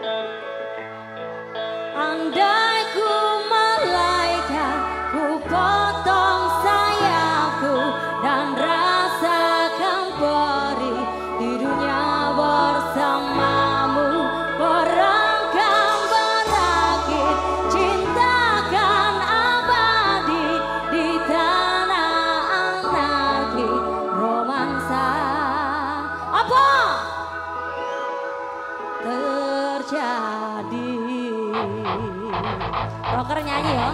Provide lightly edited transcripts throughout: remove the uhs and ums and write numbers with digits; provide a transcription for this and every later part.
Andai ku malaikat, ku potong sayapku dan rasakan perih di dunia bersamamu. Perangkan berakit, cintakan abadi di tanah anarki romansa. Apa terjadi? Rocker nyanyi ya.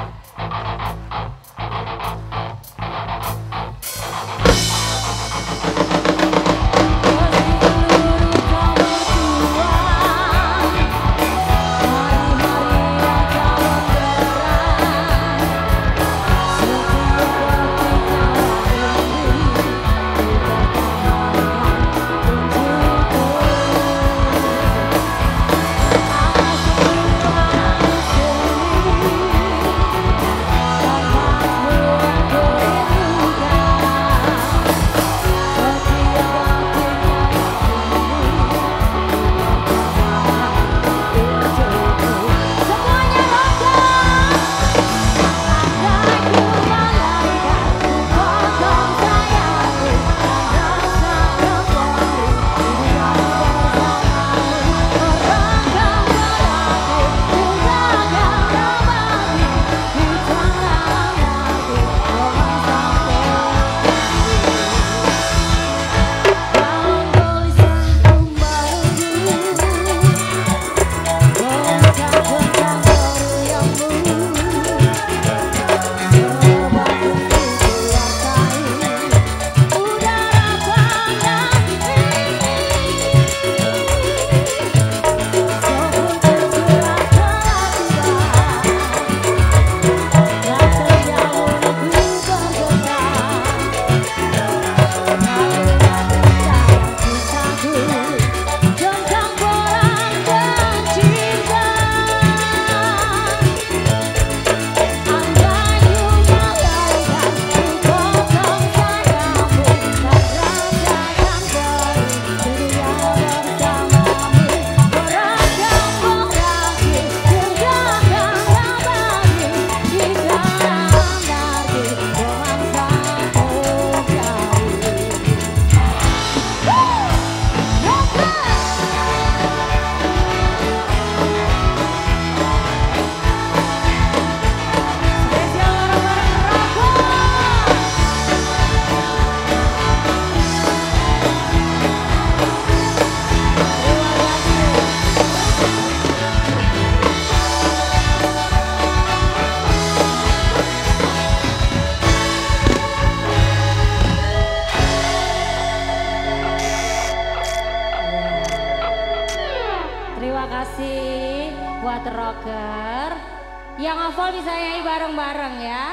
Terima kasih buat rocker yang hafal bisa nyanyi bareng-bareng ya.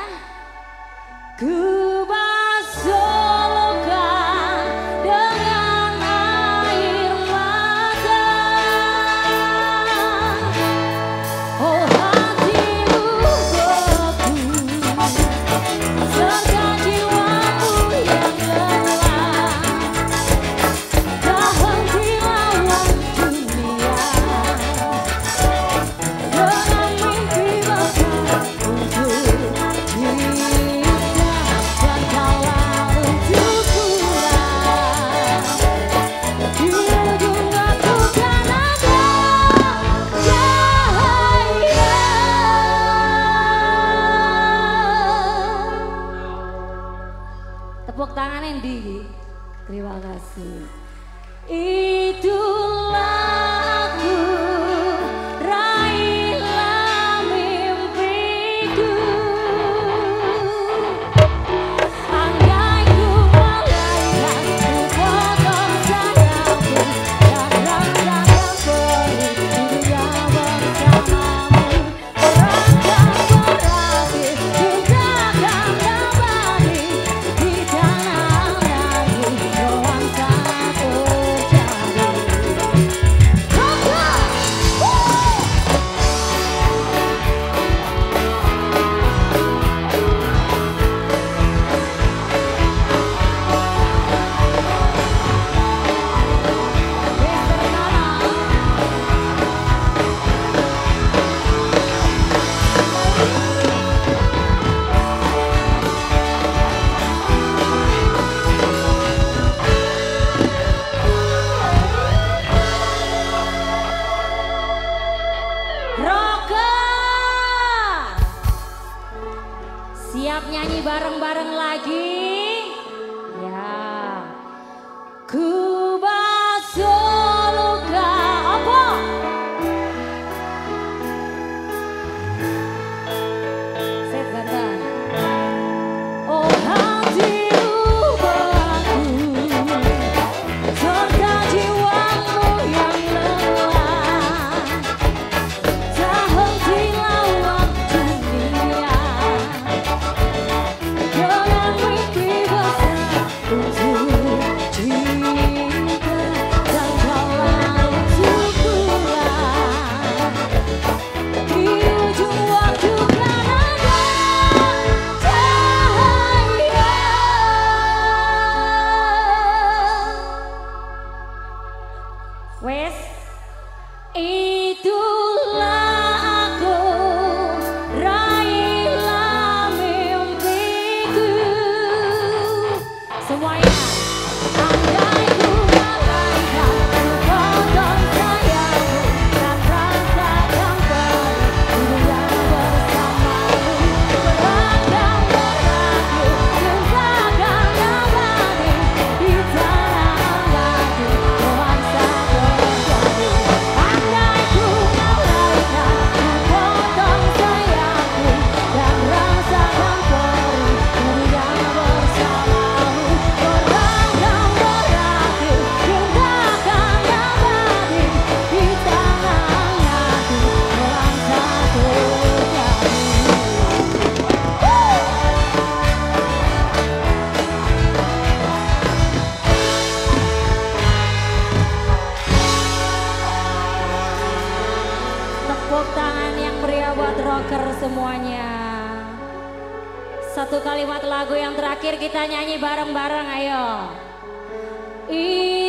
Ku basuh luka dengan air mata. Oh hatimu beku serta jiwamu yang lelah. Tak henti lawan dunia dengan mimpi besar untuk kita dan kalah untuk pulang. Di ujung waktu kan ada cahaya. Tepuk tangan Endi. Terima kasih. Itulah aku, raihlah mimpiku. Andai ku malaikat, ku potong sayapku dan rasakan perih di dunia bersamamu. Perangkan berakit, cintakan abadi di tanah anarki romansa terjadi. Wes, itulah aku, raihlah mimpiku. Semuanya. Andai ku lalaikan, ku potong sayangmu dan rasakan perih dunia bersamamu. Beragam berakhir, cintakan abadi di tanah hati nuansa terjadi. Andai ku lalaikan, ku potong sayangmu dan rasakan perih dunia bersamamu. Beragam berakhir, cintakan abadi di tanah hati nuansa terjadi. Tepuk tangan yang meriah buat rocker semuanya. Satu kalimat lagu yang terakhir kita nyanyi bareng-bareng, ayo.